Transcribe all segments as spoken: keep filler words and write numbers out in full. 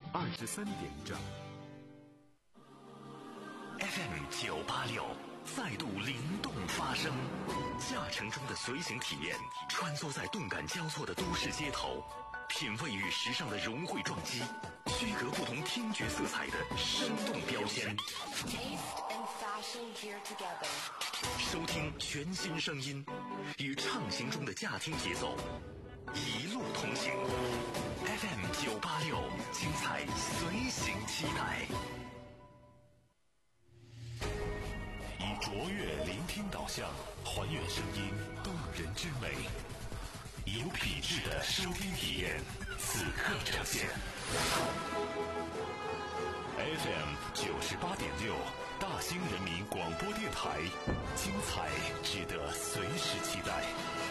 二十三点整。 F M 九八六再度灵动发声，驾乘中的随行体验，穿梭在动感交错的都市街头，品味与时尚的融汇撞击，区隔不同听觉色彩的生动标签。收听全新声音，与畅行中的驾听节奏，一路同行。F M 九八六，精彩随行期待。以卓越聆听导向，还原声音动人之美，有品质的收听体验，此刻呈现。F M 九十八点六，大兴人民广播电台，精彩值得随时期待。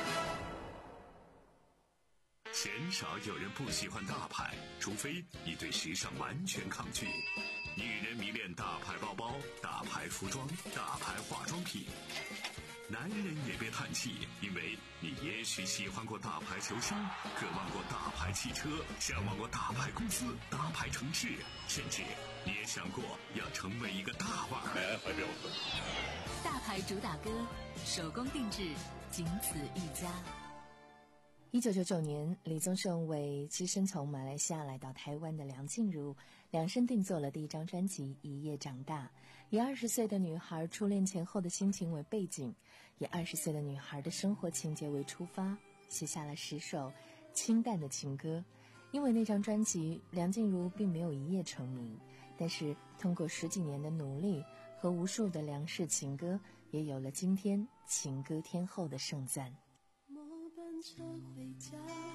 鲜少有人不喜欢大牌，除非你对时尚完全抗拒。女人迷恋大牌包包、大牌服装、大牌化妆品。男人也别叹气，因为你也许喜欢过大牌球星，渴望过大牌汽车，向往过大牌公司、大牌城市，甚至你也想过要成为一个大腕儿。 大牌主打歌，手工定制，仅此一家。 一九九九年，李宗盛为只身从马来西亚来到台湾的梁静茹量身定做了第一张专辑《一夜长大》，以二十岁的女孩初恋前后的心情为背景，以二十岁的女孩的生活情节为出发，写下了十首清淡的情歌。因为那张专辑，梁静茹并没有一夜成名，但是通过十几年的努力和无数的梁氏情歌，也有了今天情歌天后的盛赞。 班车回家，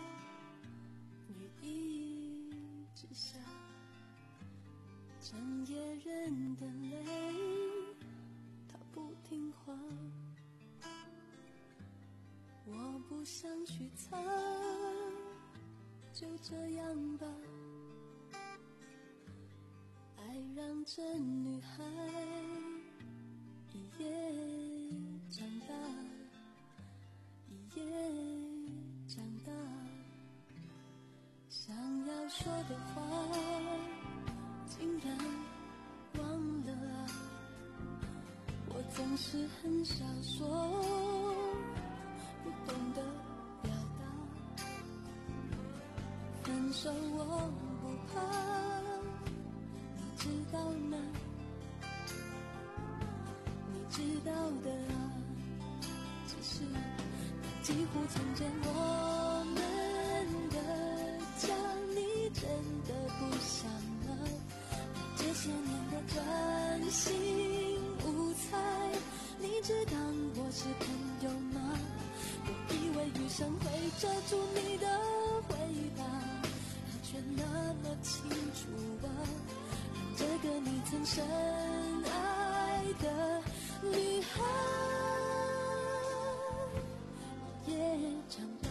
雨一直下，整夜人的泪，它不听话，我不想去擦，就这样吧，爱让这女孩一夜长大，一夜长大，想要说的话竟然忘了啊，我总是很少说，不懂得表达，分手我不怕，你知道吗？你知道的啊，只是几乎曾见我们的家，你真的不想吗？这些年的专心无猜，你只当我是朋友吗？我以为余生会遮住你的回答，它却那么清楚啊，让这个你曾深爱的女孩也长大。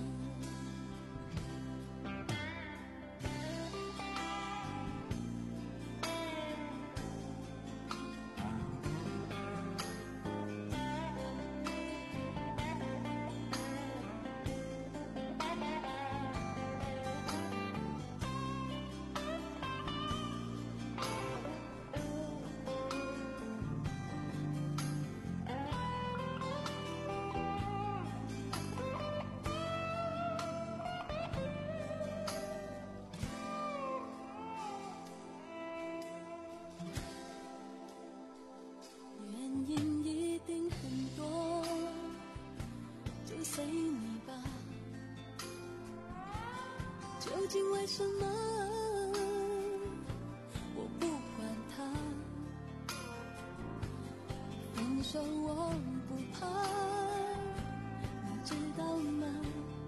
究竟为什么我不管他，分手我不怕，你知道吗？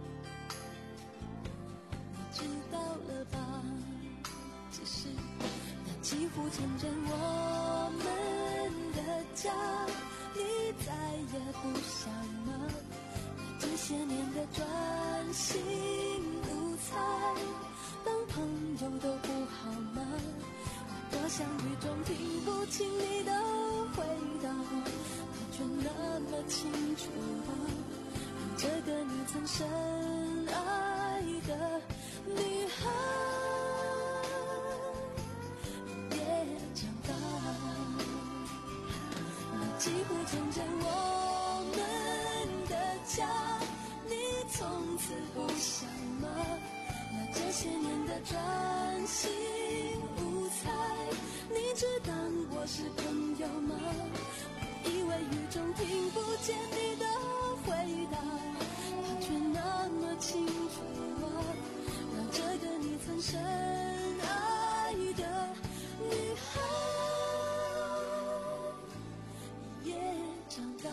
你知道了吧？只是那几乎成全我们的家，你再也不想吗？这些年的专心无猜，当朋友都不好吗？我多想雨中听不清你的回答，它却那么清楚啊，让这个你曾深爱的女孩乎成全我们的家。你从此不想吗？那这些年的专心无猜，你只当我是朋友吗？我以为雨中听不见你的回答，它却那么清楚啊，让这个你曾深爱的女孩也长大。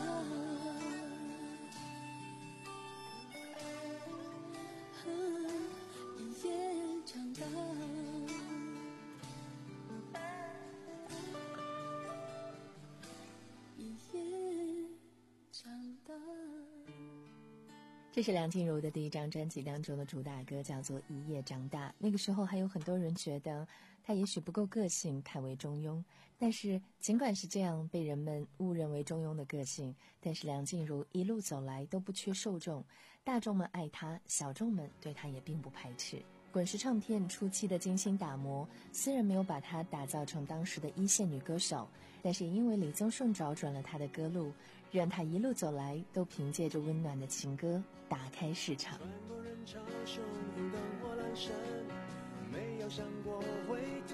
这是梁静茹的第一张专辑当中的主打歌，叫做《一夜长大》。那个时候还有很多人觉得她也许不够个性，太为中庸。但是尽管是这样被人们误认为中庸的个性，但是梁静茹一路走来都不缺受众，大众们爱她，小众们对她也并不排斥。滚石唱片初期的精心打磨，虽然没有把她打造成当时的一线女歌手，但是也因为李宗盛找准了她的歌路，让她一路走来都凭借着温暖的情歌打开市场。 穿过人潮汹涌的火阑珊，没有想过回头，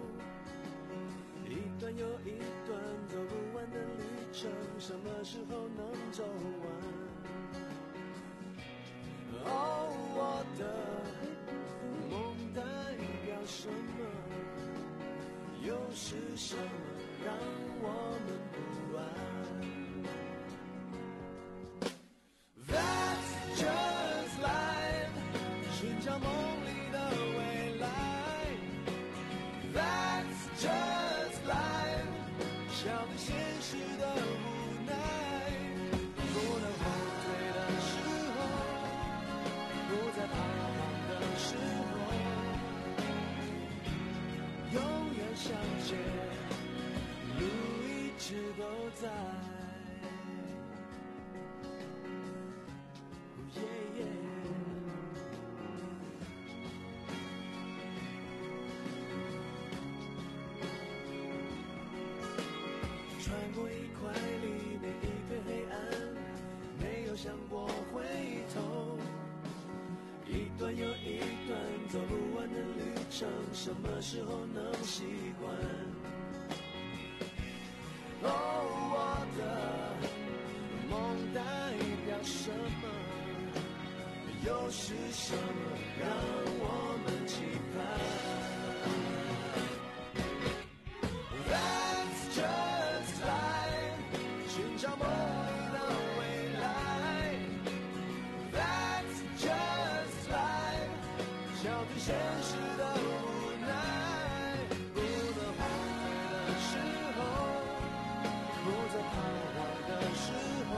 一段又一段走不完的旅程，什么时候能走完？哦，我的梦代表什么？又是什么让我们不安？That's just life， 寻找梦里的未来。That's just life， 笑对现实的无奈。不能后退的时候，不再彷徨的时候，永远向前，路一直都在。穿过一块里面一片黑暗，没有想过回头，一段又一段走不完的旅程，什么时候能习惯？哦，我的梦代表什么？又是什么让我们期盼？That's just life， 寻找梦里的未来。That's just life， 笑对现实的无奈。不能后退的时候，不再彷徨的时候，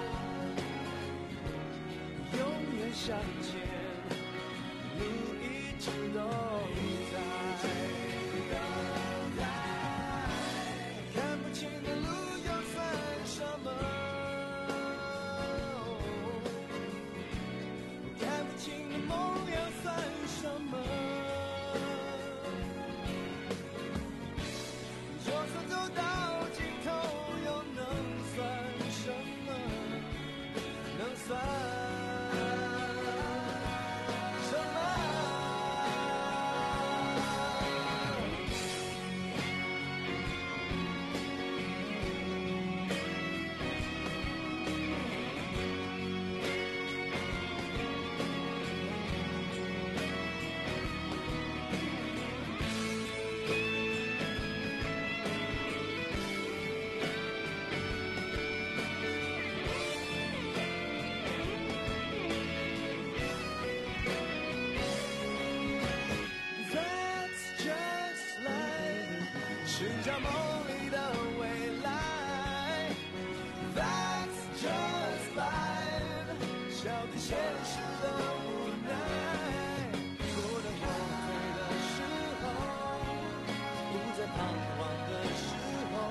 永远向前，路一直都在。看不清的路又算什么？看不清的梦又算什么？就算走到尽头，又能算什么？能算什么？寻找梦里的未来。 That's just life， 笑对现实的无奈，不能后退的时候，不再彷徨的时候，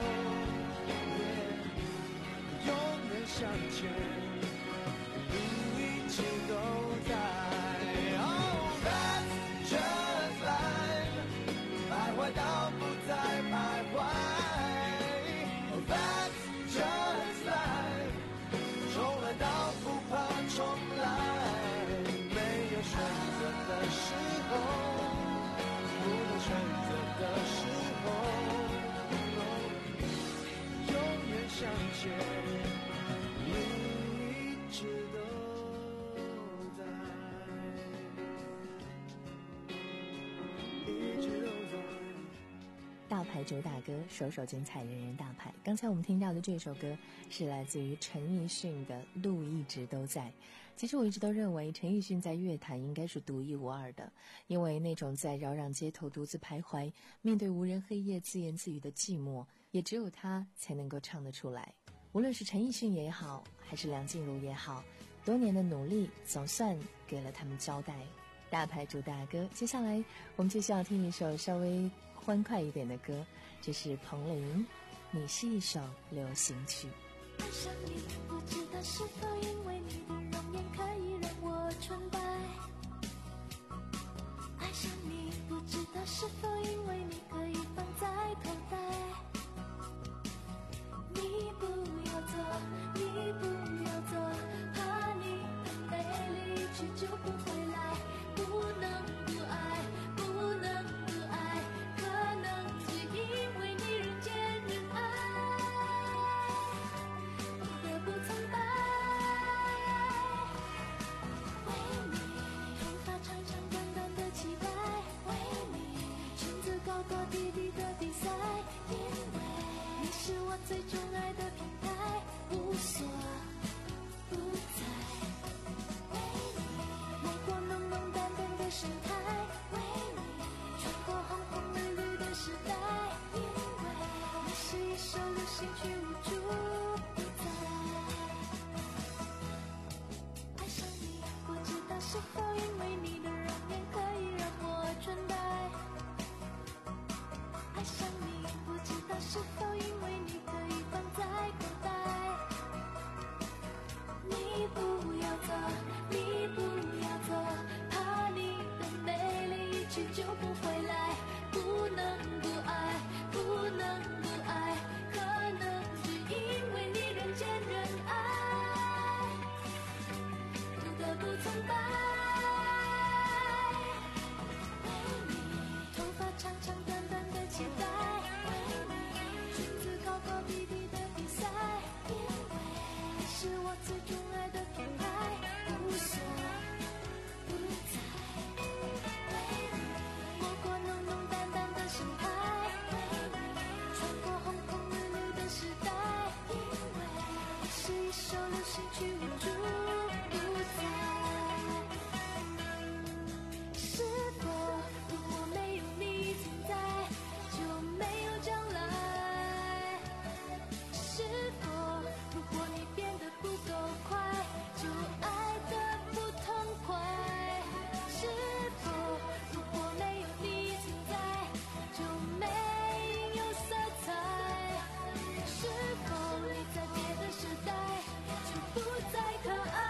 yeah， 永远向前，路一直都在。 Oh that's just life， 徘徊到不再徘徊。 Oh that's just 牌主打歌，首首精彩，人人大牌。刚才我们听到的这首歌是来自于陈奕迅的《路一直都在》。其实我一直都认为陈奕迅在乐坛应该是独一无二的，因为那种在扰攘街头独自徘徊，面对无人黑夜自言自语的寂寞，也只有他才能够唱得出来。无论是陈奕迅也好，还是梁静茹也好，多年的努力总算给了他们交代。大牌主打歌，接下来我们就需要听一首稍微欢快一点的歌，这是彭羚《你是一首流行曲》。 爱上你，不知道是否因为你的容颜可以让我纯白。爱上你，不知道是否因为你可以放在口袋。你不要走，你不要走，怕你的美丽一去就不回来。不能不爱，不能不爱，可能只因为你人见人爱，不得不苍白。为你，头发长长短短的期待，为你，裙子高高低低的比赛，因为你是我最钟爱的品牌，无所不在。为你，美过浓浓淡淡的神态，为你，穿过红红绿绿的时代，因为你是一首流行曲，无处不在。爱上你，不知道是否因为你的容颜可以让我纯白。爱上你，不知道是否因为你可以放在口袋。你不要走，你不要走，怕你的美丽一去就不回来。不能不爱，不能不爱，可能只因为你人见人爱，不得不苍白。为你，头发长长短短的期待，为你，裙子高高低低的比赛，因为你是我最钟爱的品牌，无所不在。为你，摸过浓浓淡淡的神态，为你，穿过红红绿绿的时代，因为你是一首流行曲，无处不在。是否如果没有你存在，就没有将来？是否如果你变得不够快，就爱得不痛快？是否如果没有你存在，就没有色彩？是否你在别的时代就不再可爱？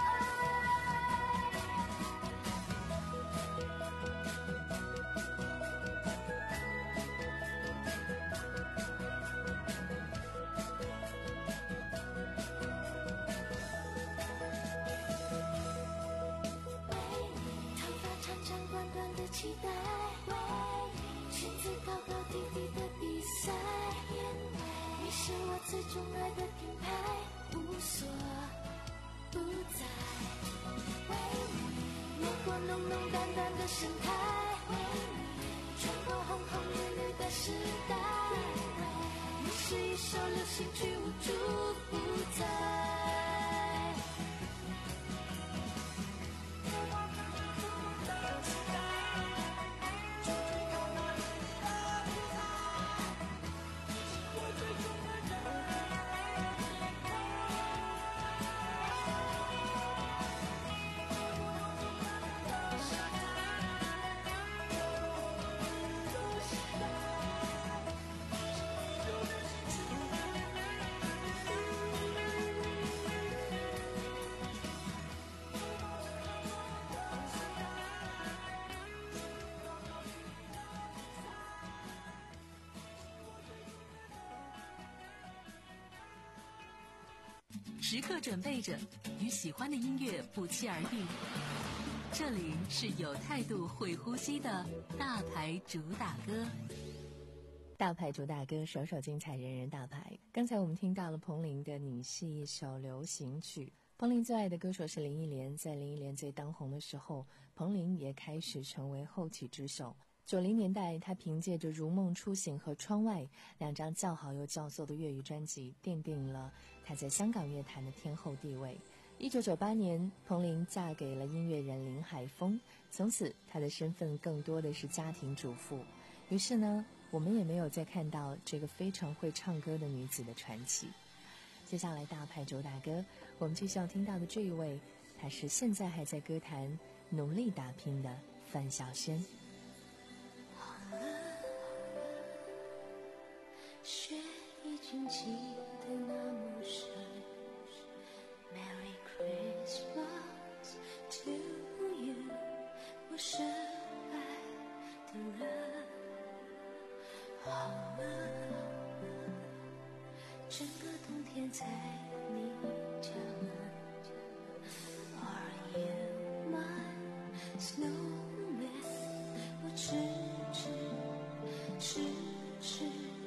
为你，头发长长短短的期待，为你，裙子高高低低的比赛，因为你是我最钟爱的品牌，无所不在。为你，摸过浓浓淡淡的神态，为你，穿过红红绿绿的时代，因为你是一首流行曲，无处不在。 时刻准备着，与喜欢的音乐不期而遇。这里是有态度、会呼吸的大牌主打歌。 大牌主打歌，首首精彩，人人大牌。刚才我们听到了彭羚的《你是一首流行曲》。彭羚最爱的歌手是林忆莲，在林忆莲最当红的时候，彭羚也开始成为后起之秀。 九零年代，她凭借着《如梦初醒》和《窗外》两张叫好又叫座的粤语专辑，奠定了她在香港乐坛的天后地位。一九九八年，彭羚嫁给了音乐人林海峰，从此她的身份更多的是家庭主妇。于是呢，我们也没有再看到这个非常会唱歌的女子的传奇。接下来大牌周大哥，我们继续要听到的这一位，她是现在还在歌坛努力打拼的范晓萱。 雪已经积得那么深 Merry Christmas to you 我深爱的人好了整个冬天在你家门 Are you my snowman 我痴痴痴痴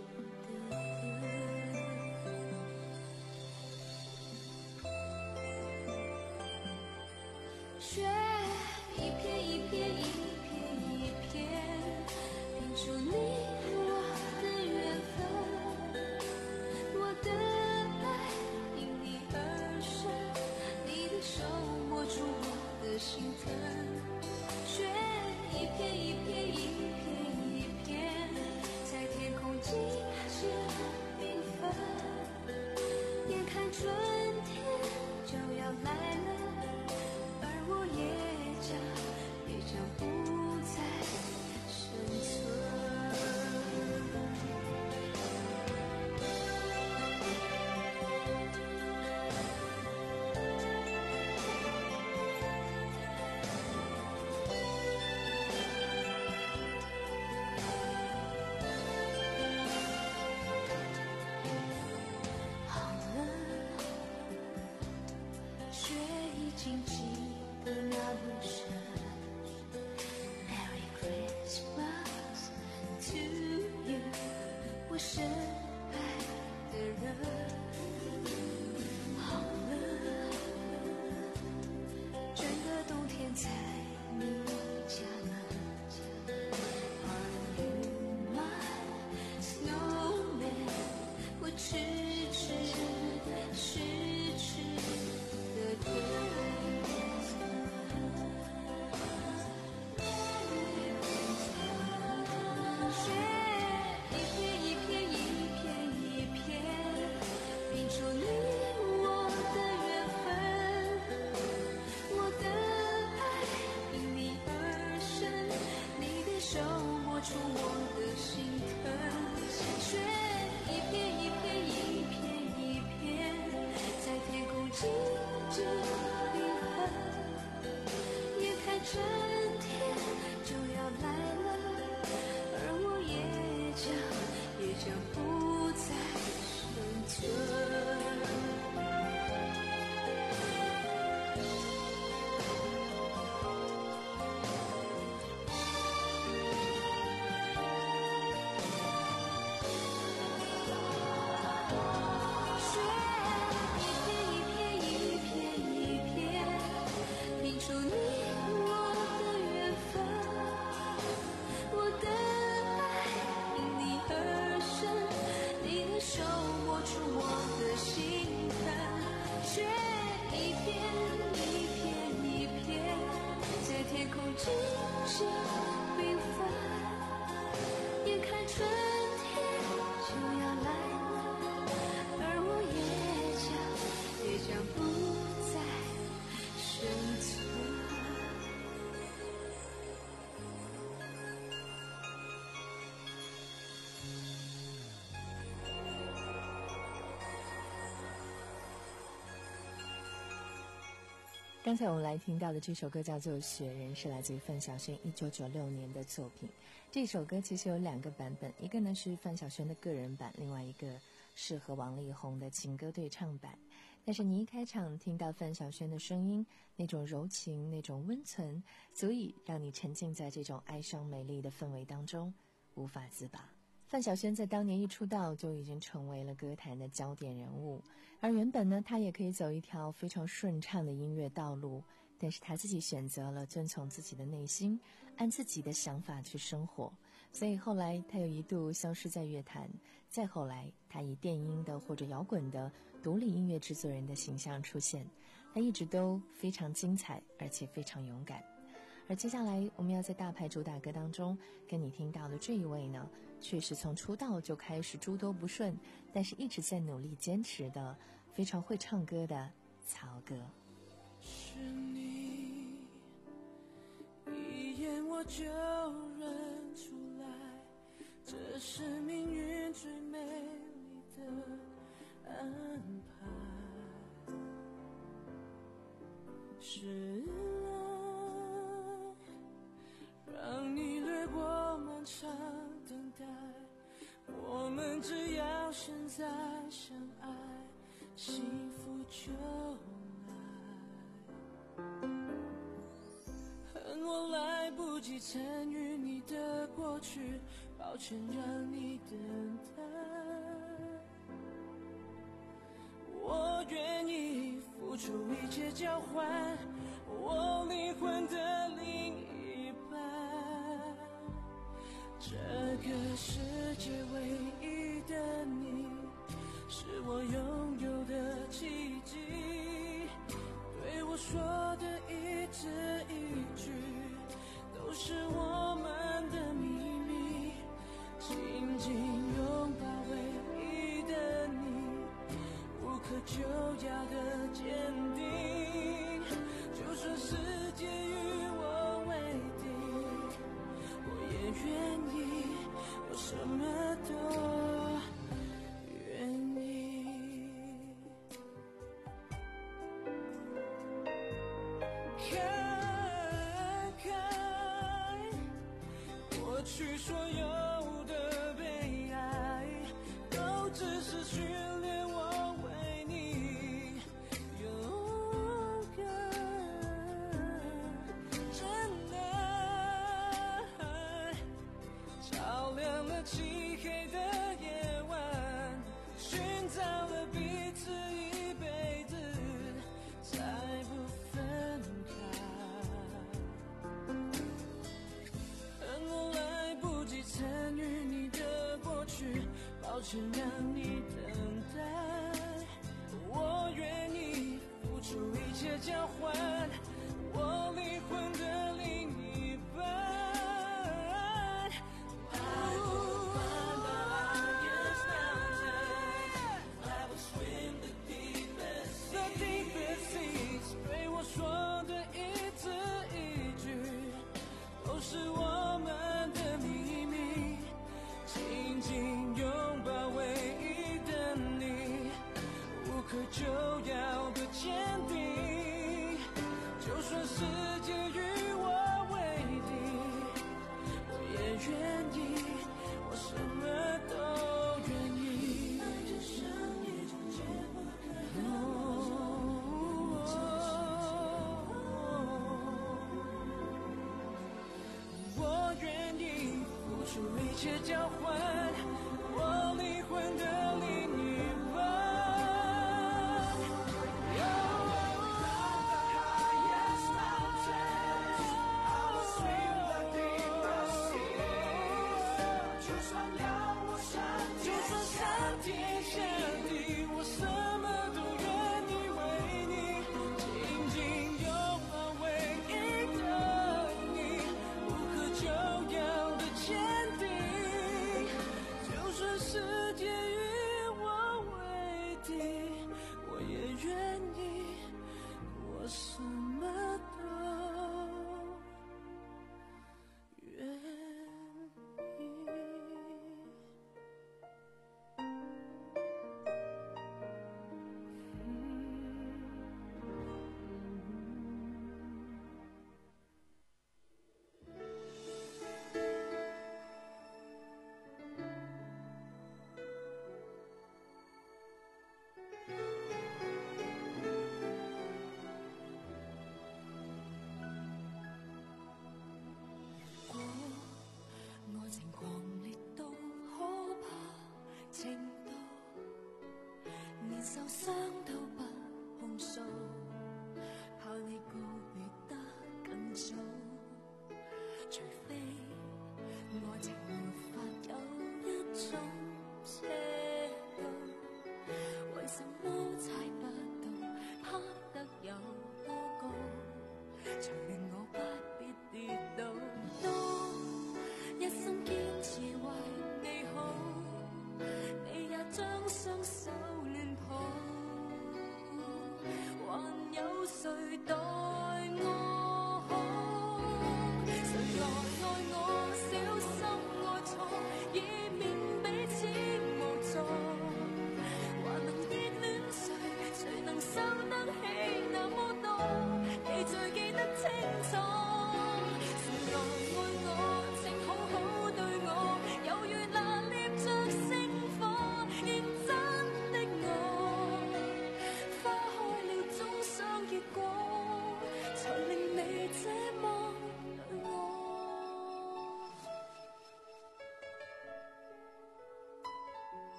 雪一片一片一片一片拼出你我的缘分我的爱因你而生你的手摸出我的心疼雪一片一片一片一片在天空尽显缤纷眼看春天就要来了我也将也将不再生存好了雪已经积的那么深 Merry Christmas to you 我深爱的人好了整个冬天在你家门 Are you my snowman 我痴痴痴痴的等出我的心疼雪一片一片一片一片在天空静静缤纷眼看春天就要来了而我也将也将不再生存天空静静缤纷眼看春天就要来了而我也将也将不再生存刚才我们来听到的这首歌叫做《雪人》，是来自于范晓萱一九九六年的作品。这首歌其实有两个版本，一个呢是范晓萱的个人版，另外一个是和王力宏的情歌对唱版。但是你一开场听到范晓萱的声音，那种柔情，那种温存，足以让你沉浸在这种哀伤美丽的氛围当中，无法自拔。范晓萱在当年一出道就已经成为了歌坛的焦点人物，而原本呢，她也可以走一条非常顺畅的音乐道路， 但是他自己选择了遵从自己的内心，按自己的想法去生活，所以后来他又一度消失在乐坛，再后来他以电音的或者摇滚的独立音乐制作人的形象出现，他一直都非常精彩，而且非常勇敢。而接下来我们要在大牌主打歌当中跟你听到的这一位呢，却是从出道就开始诸多不顺，但是一直在努力坚持的非常会唱歌的曹格。 是你一眼我就认出来，这是命运最美丽的安排。是爱让你掠过漫长等待，我们只要现在相爱，幸福就恨我来不及参与你的过去，抱歉让你等待。我愿意付出一切交换我灵魂的另一半，这个世界唯一的你，是我拥有的奇迹。对我说的一字一句，都是我们的秘密。紧紧拥抱唯一的你，无可救药的坚定。就算世界与我为敌，我也愿意，我什么都愿意。看看过去所有的悲哀，都只是训练我为你勇敢。真爱照亮了漆黑的夜晚，寻找了彼此一辈子，再不分开。恨我来不及参与你的过去，抱歉让你等待。我愿意付出一切交换我灵魂的另一半。对我说的一字一句，都是我们的秘密。紧紧拥抱唯一的你，无可救药的坚定。就算世界与我为敌，我也愿意，我什么都愿意。爱就像一种解不开的我愿意付出一切交换我灵魂的另一半。就算上天下地，我什么都愿意为你，紧紧拥抱唯一的你，无可救药的坚定。就算世界与我为敌，我也愿意，我什么都愿意。 愛情狂烈到可怕程度，連受傷都不控訴，怕你告別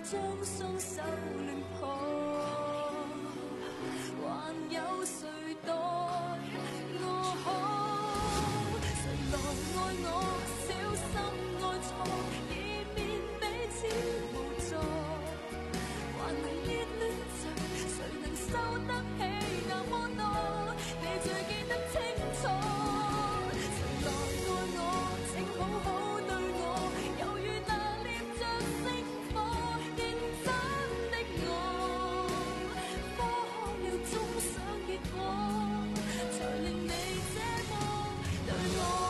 將雙手亂抱，還有誰待我好？誰來愛我，小心愛錯，以免彼此無助。還能熱戀誰？誰能收得起那麼多？你最記得清楚。誰來愛我，請好好對我，猶如那捏着星火，認真的我，花開了總想結果，才令你這麼對我。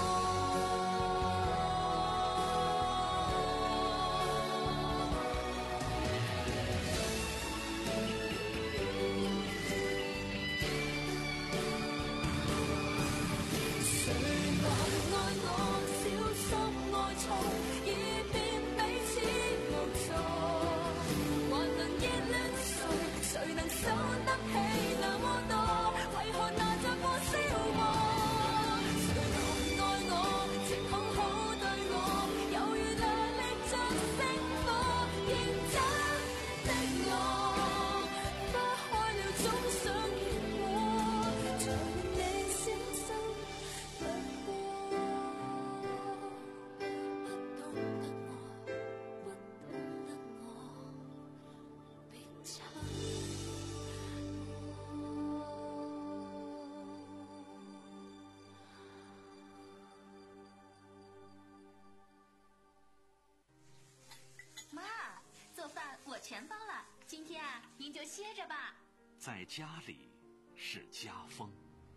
誰來愛我，小心愛錯，以免彼此無助。還能熱戀誰？誰能收得起那麼多？為何拿着我消磨？誰來愛我，請好好對我，猶如那捏着星火，認真的我，花開了總想結果，才令你小心掠過。不懂得我，不懂得我，別親妈，做饭我全包了，今天啊，您就歇着吧。 在家里是家风，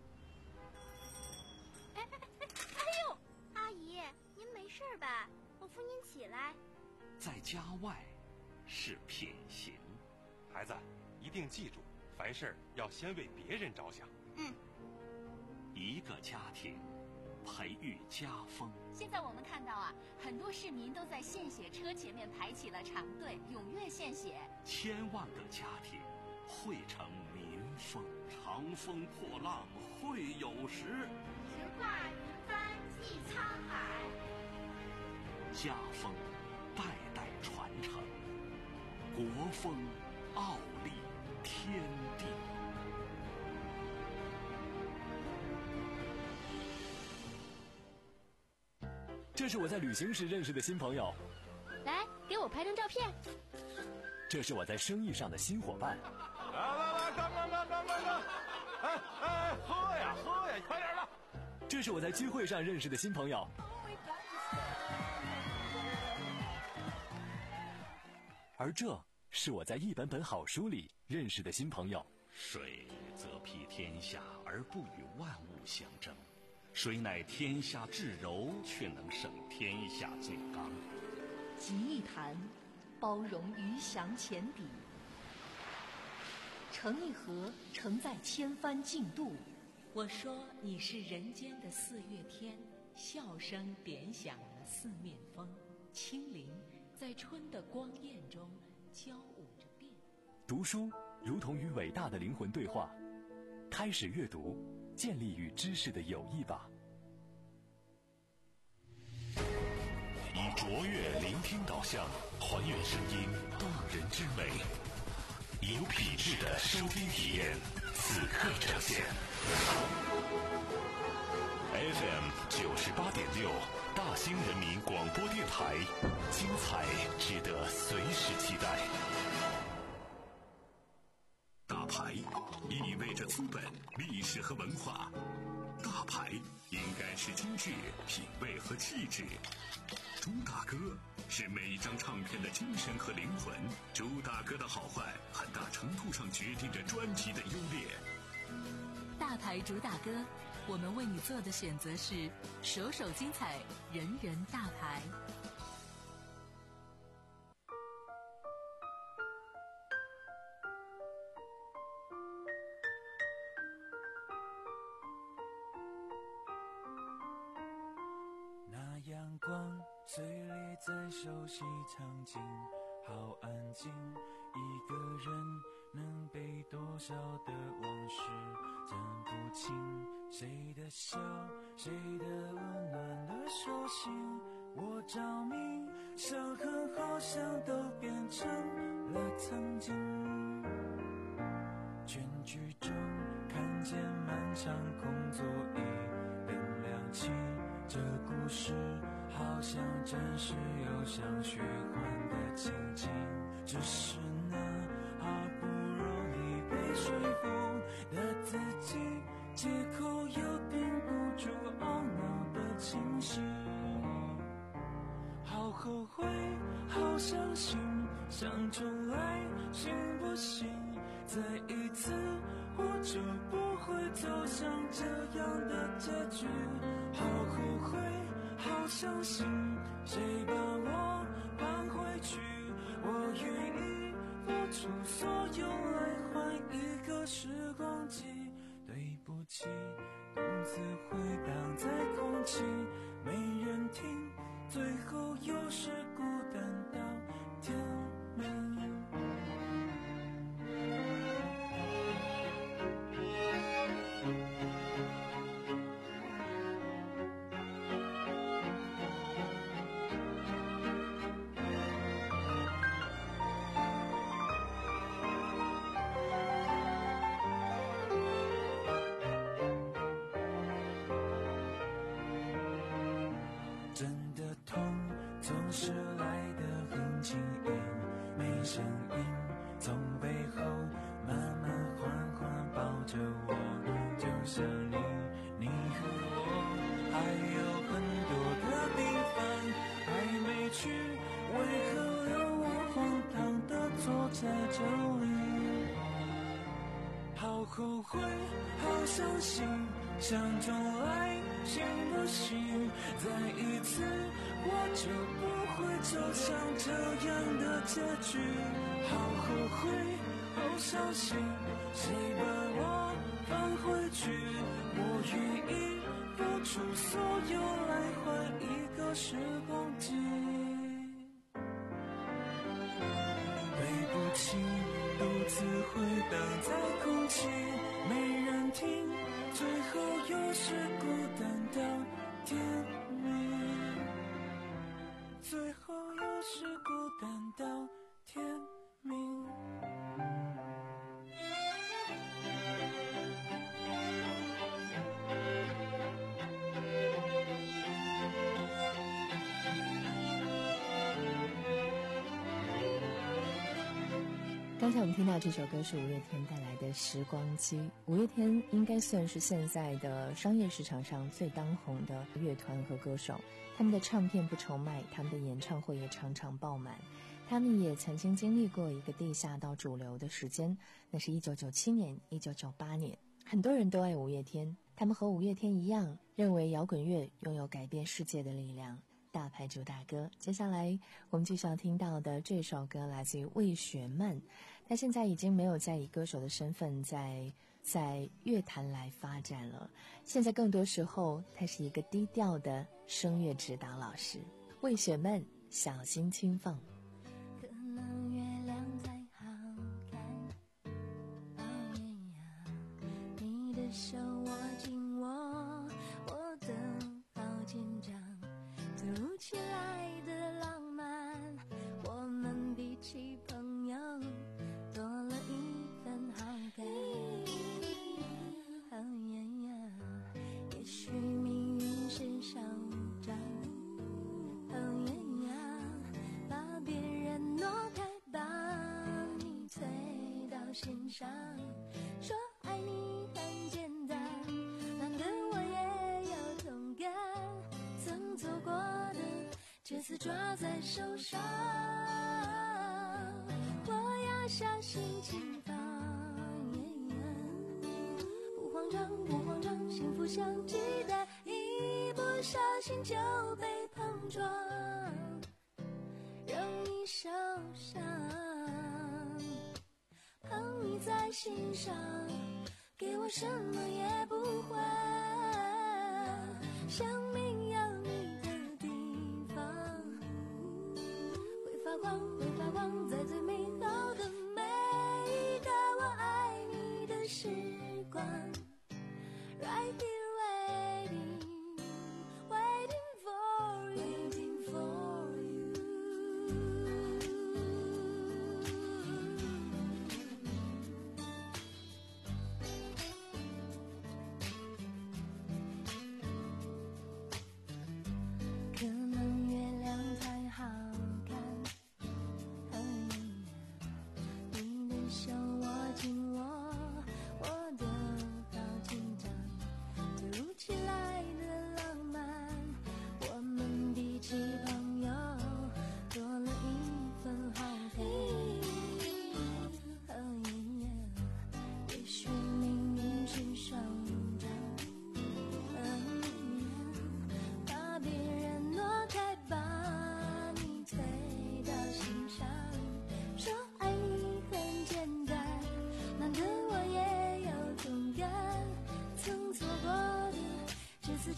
哎哎哎哎呦，阿姨，您没事吧？我扶您起来。 在家外是品行。 孩子，一定记住，凡事要先为别人着想。 嗯， 一个家庭培育家风。 现在我们看到啊，很多市民都在献血车前面排起了长队，踊跃献血。 千万个家庭汇成民风，长风破浪会有时， 直挂云帆济沧海。 家风代代传承，国风傲立天地。 这是我在旅行时认识的新朋友， 来，给我拍张照片。 这是我在生意上的新伙伴。 来来来，干干干干干干！哎哎，喝呀喝呀，快点的！ 这是我在聚会上认识的新朋友。而这是我在一本本好书里认识的新朋友。 水则披天下而不与万物相争，水乃天下至柔，却能胜天下最刚。 集一坛，包容鱼翔浅底；盛一盒，盛在千帆竞渡。我说你是人间的四月天，笑声点响了四面风，清灵在春的光艳中交舞着变。 读书如同与伟大的灵魂对话，开始阅读，建立与知识的友谊吧。 以卓越聆听导向，还原声音动人之美，有品质的收听体验，此刻呈现。F M 九十八点六，大兴人民广播电台，精彩值得随时期待。 大牌意味着资本、历史和文化，大牌应该是精致、品味和气质。朱大哥是每一张唱片的精神和灵魂，朱大哥的好坏很大程度上决定着专辑的优劣。 大牌主打歌，我们为你做的选择是首首精彩，人人大牌。 那阳光碎裂在熟悉场景，好安静，一个人能被多少的往事讲不清，谁的笑，谁的温暖的手心，我着迷，想和好像都变成上空座椅，灯亮起，这故事好像真实又像虚幻的情景，只是呢好不容易被说服的自己，借口又顶不住懊恼的清醒，好后悔好伤心，想重来行不行，再一次我就不会走向这样的结局，好后悔好伤心，谁把我搬回去，我愿意付出所有来换一个时光机，对不起独自回荡在空气，没人听，最后又是孤单到天明。真的痛总是来得很轻盈，没声音，从背后慢慢缓缓抱着我，就像你你和我还有很多的平凡还没去，为何让我荒唐地坐在这里，好后悔好伤心，想重来行不行，再一次我就不会走向这样的结局，好后悔好伤心，谁把我放回去，我愿意付出所有来换一个时光机，对不起独自回荡在空气，没人听，最后又是孤单到天明，最后又是孤单到天明。 刚才我们听到这首歌是五月天带来的《时光机》。五月天应该算是现在的商业市场上最当红的乐团和歌手，他们的唱片不愁卖，他们的演唱会也常常爆满。他们也曾经经历过一个地下到主流的时间，那是一九九七年、一九九八年。很多人都爱五月天，他们和五月天一样，认为摇滚乐拥有改变世界的力量。大牌主打歌，接下来我们继续要听到的这首歌来自于魏雪曼，他现在已经没有再以歌手的身份在在乐坛来发展了，现在更多时候他是一个低调的声乐指导老师。魏雪曼，小心轻放。 可能月亮才好看，哦耶呀，你的手握紧我，我的好紧张，突如其来的浪漫，我们比起朋友多了一份好感，哦呀呀，也许命运是手掌，哦呀呀，把别人挪开，把你推到心上，说爱你很简单，难得我也有同感，曾做过的这次抓在手上，我要小心轻放，不慌张不慌张，幸福像鸡蛋，一不小心就被碰撞，容易受伤，捧你在心上，给我什么也不换，生命有你的地方会发光会发光，在最美好的每一个我爱你的时光， Right here waiting waiting for you waiting for you。 我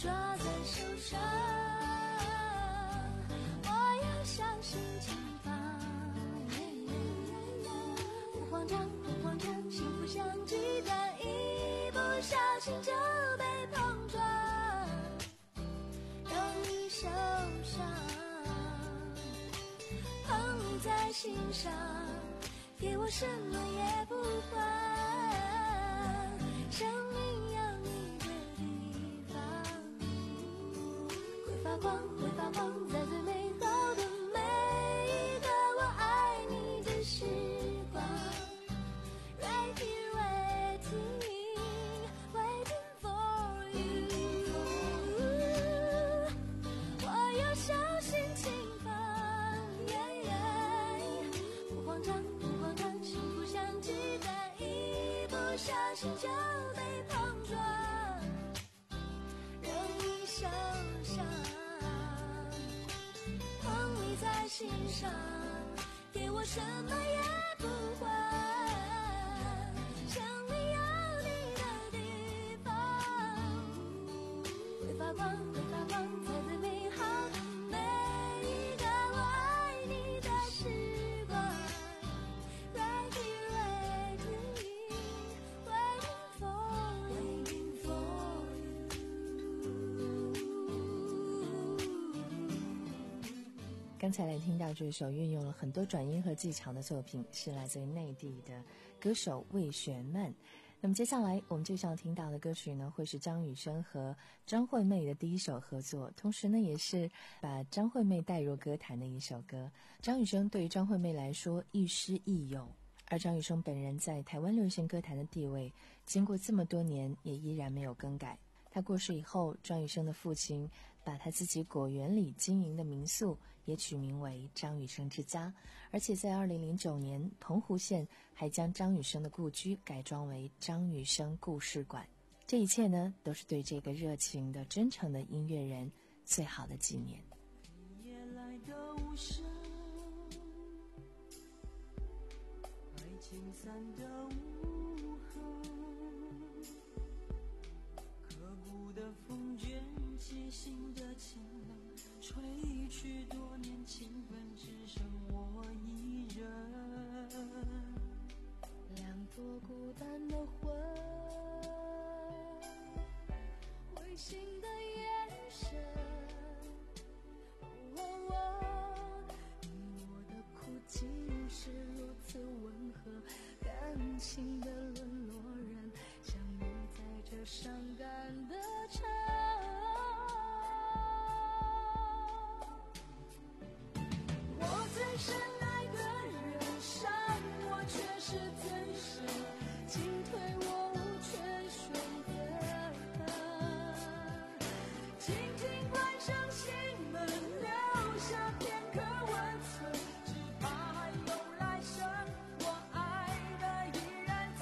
抓在手上，我要相信前方，不慌张不慌张，幸福像鸡蛋，一不小心就被碰撞，容易受伤，捧你在心上，给我什么也不还，生命要你的地方，会发光会发光，在最美好的每一个我爱你的时光， Right here waiting waiting for you， 我要小心前方， yeah, yeah， 不慌张不慌张，幸福像鸡蛋，一不小心就被碰撞，容易受伤，捧你在心上，给我什么也不还，生命有你的地方，会发光会发光，在最美好的每一个我爱你的时光， Right here waiting waiting for waiting for you。 刚才来听到这首运用了很多转音和技巧的作品，是来自于内地的歌手魏玄曼。那么接下来我们就想听到的歌曲呢，会是张雨生和张惠妹的第一首合作，同时呢也是把张惠妹带入歌坛的一首歌。张雨生对于张惠妹来说亦师亦友，而张雨生本人在台湾流行歌坛的地位，经过这么多年也依然没有更改。他过世以后，张雨生的父亲把他自己果园里经营的民宿也取名为张雨生之家，而且在二零零九年，澎湖县还将张雨生的故居改装为张雨生故事馆。这一切呢，都是对这个热情的、真诚的音乐人最好的纪念。 夜来的无声，爱情散的无痕，刻骨的风卷起心的清冷，吹去多年情分，只剩我一人。 两朵孤单的魂，灰心的眼神，哦哦，你我的苦竟是如此温和，感情的沦落人，相遇在这伤感的城。我最深爱的人，伤我却是最深，进退我无权选择，轻轻关上心门，留下片刻温存，只怕还有来生，我爱的依然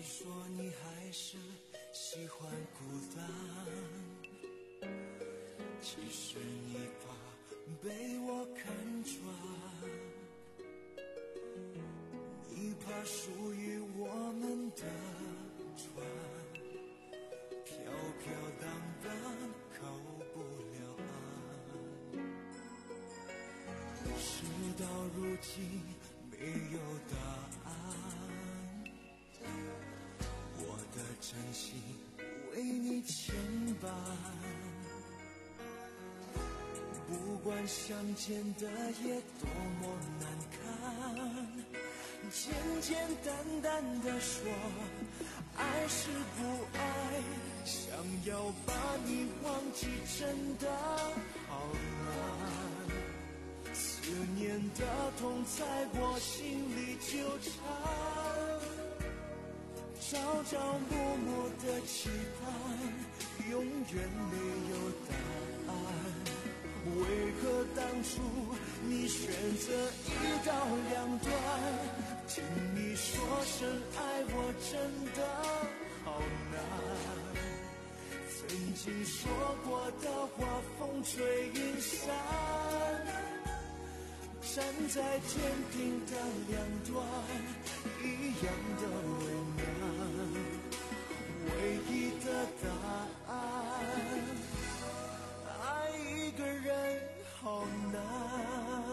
说你还是喜欢孤单，其实你怕被我看穿，你怕属于我们的船飘飘荡荡靠不了岸，事到如今没有答案，我的真心为你牵绊，不管相见的夜多么难看，简简单单的说爱是不爱，想要把你忘记真的好难，思念的痛在我心里纠缠，朝朝暮暮的期盼永远没有答案，为何当初你选择一刀两断，听你说声爱我真的好难，曾经说过的话风吹云散，站在天平的两端一样的为难，唯一的答案，爱一个人好难。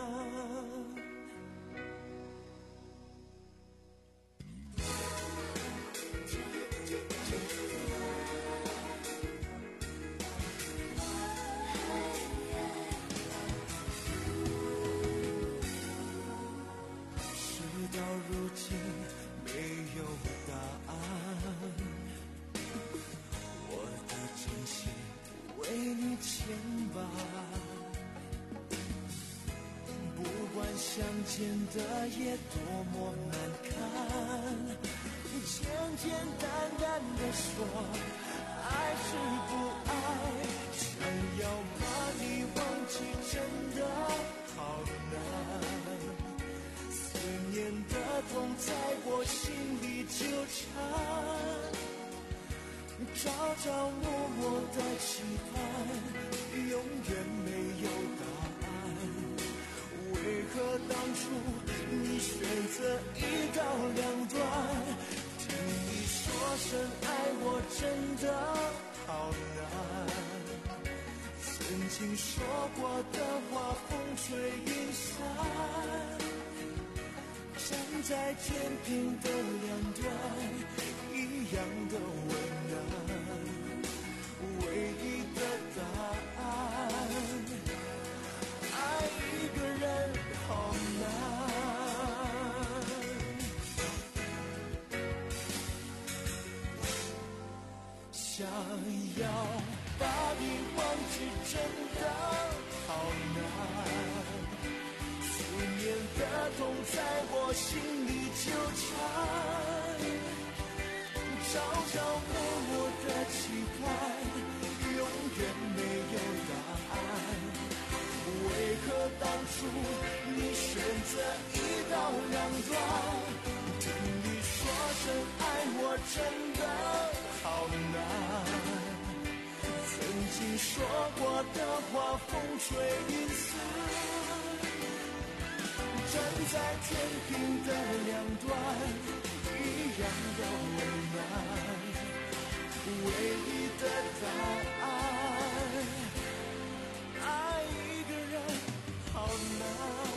事到如今没有答案，我的真心为你牵绊，不管相见的夜多么难看，简简单单的说爱是不爱，想要把你忘记真的好难，思念的痛在我心里纠缠，朝朝暮暮的期盼永远没有答案，为何当初你选择一刀两断，听你说声爱我真的好难，曾经说过的话风吹云散，站在天平的两端一样的为难，唯一的答案，爱一个人好难，想要把你忘记真的好难，思念的痛在我心里纠缠，朝朝暮暮的期盼永远没有答案，为何当初你选择一刀两断，听你说声爱我真的好难，曾经说过的话风吹云散，站在天平的两端一样的为难，唯一的答案，爱一个人好难。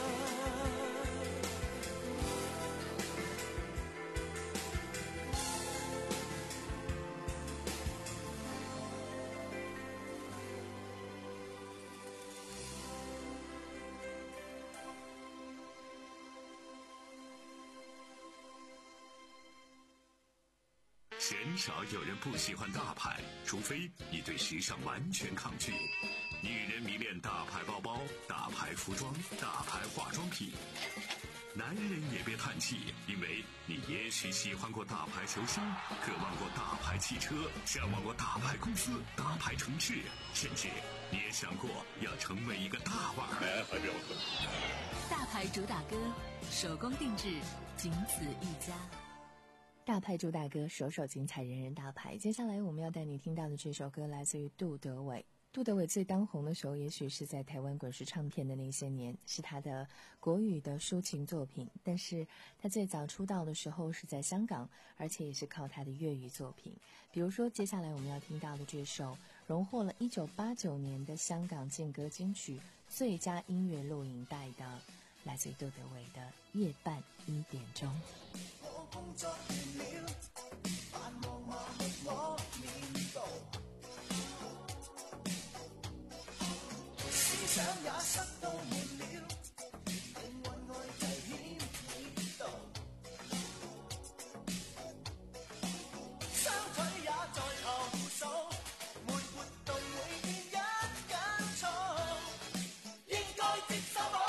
鲜少有人不喜欢大牌，除非你对时尚完全抗拒。女人迷恋大牌包包、大牌服装、大牌化妆品。男人也别叹气，因为你也许喜欢过大牌球星，渴望过大牌汽车，向往过大牌公司、大牌城市，甚至你也想过要成为一个大腕儿。还标准。 大牌主打歌，手工定制，仅此一家。 大牌朱大哥，首首精彩，人人大牌。接下来我们要带你听到的这首歌来自于杜德伟。杜德伟最当红的时候，也许是在台湾滚石唱片的那些年，是他的国语的抒情作品。但是他最早出道的时候是在香港，而且也是靠他的粤语作品。比如说接下来我们要听到的这首荣获了一九八九年的香港劲歌金曲最佳音乐录影带的，来自于杜德伟的《夜半一點鐘》。 我工作完了，繁忙麻木我面度，思想也塞到滿了，靈魂外危險險度，雙腿也在投訴，沒活動會變一間錯，應該接受我。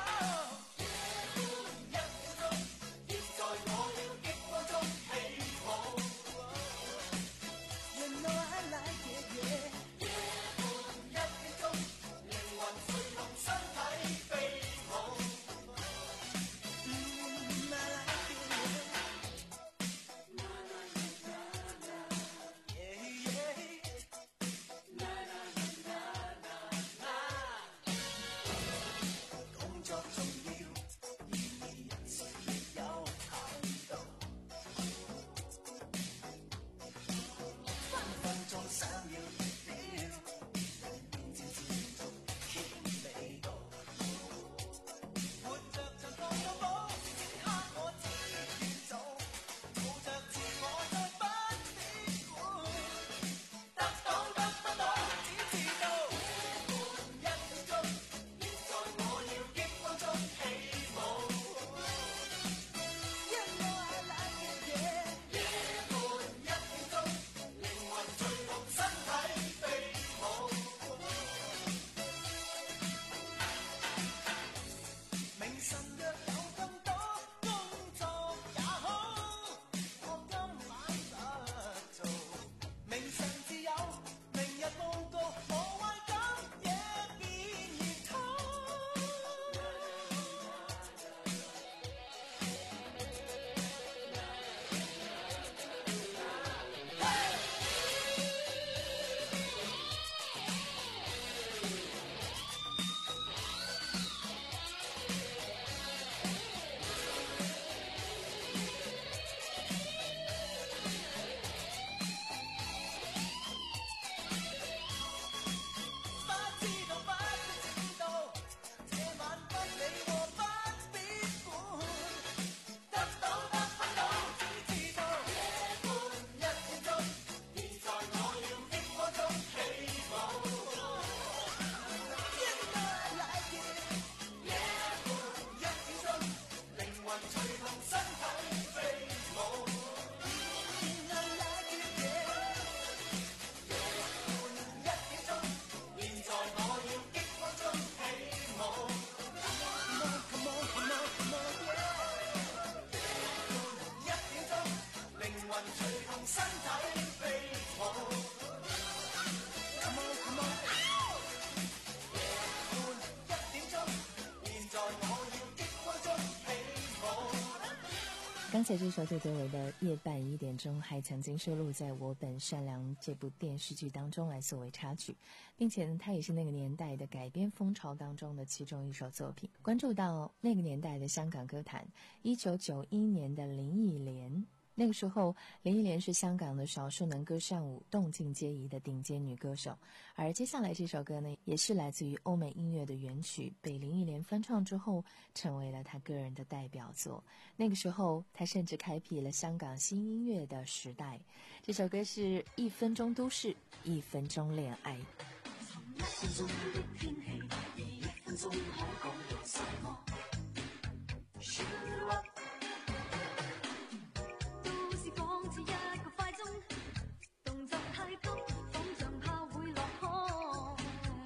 刚才这首杜德伟的《夜半一点钟》还曾经收录在《我本善良》这部电视剧当中来作为插曲，并且呢，它也是那个年代的改编风潮当中的其中一首作品。关注到那个年代的香港歌坛，一九九一年的林忆莲，那个时候林忆莲是香港的少数能歌善舞、动静皆宜的顶尖女歌手。而接下来这首歌呢，也是来自于欧美音乐的原曲，被林忆莲翻唱之后成为了她个人的代表作。那个时候她甚至开辟了香港新音乐的时代。这首歌是一分钟都市，一分钟恋愛。 一分鐘的天氣，一分鐘可講到什麼？都是仿似一個快鐘，動作太多，仿像怕會落空。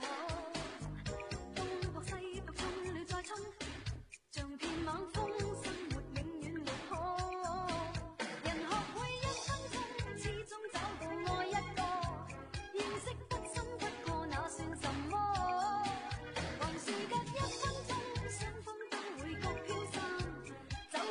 東撲西撲，衝了再衝，像片猛風，生活永遠無可。人學會一分鐘，始終找到愛一個，認識不深不過那算什麼？還是隔一分鐘，雙方都會各飄散。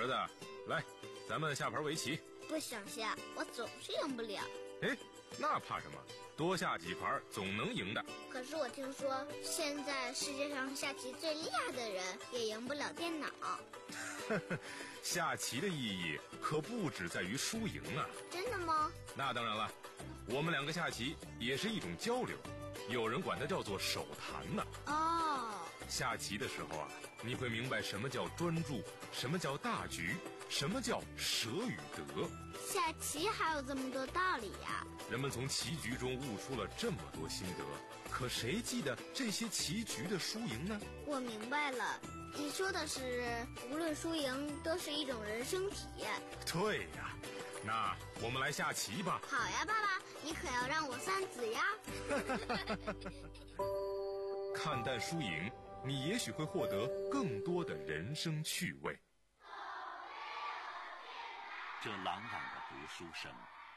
儿子，来，咱们下盘围棋。 不想下，我总是赢不了。 哎，那怕什么？多下几盘总能赢的。 可是我听说，现在世界上下棋最厉害的人也赢不了电脑。 下棋的意义可不只在于输赢啊！ 真的吗？ 那当然了，我们两个下棋也是一种交流，有人管它叫做手谈呢。 哦， 下棋的时候啊，你会明白什么叫专注，什么叫大局，什么叫舍与得。 下棋还有这么多道理呀！ 人们从棋局中悟出了这么多心得，可谁记得这些棋局的输赢呢？ 我明白了，你说的是无论输赢都是一种人生体验。 对呀，那我们来下棋吧。 好呀，爸爸，你可要让我三子呀。 看淡输赢，你也许会获得更多的人生趣味。 这朗朗的读书声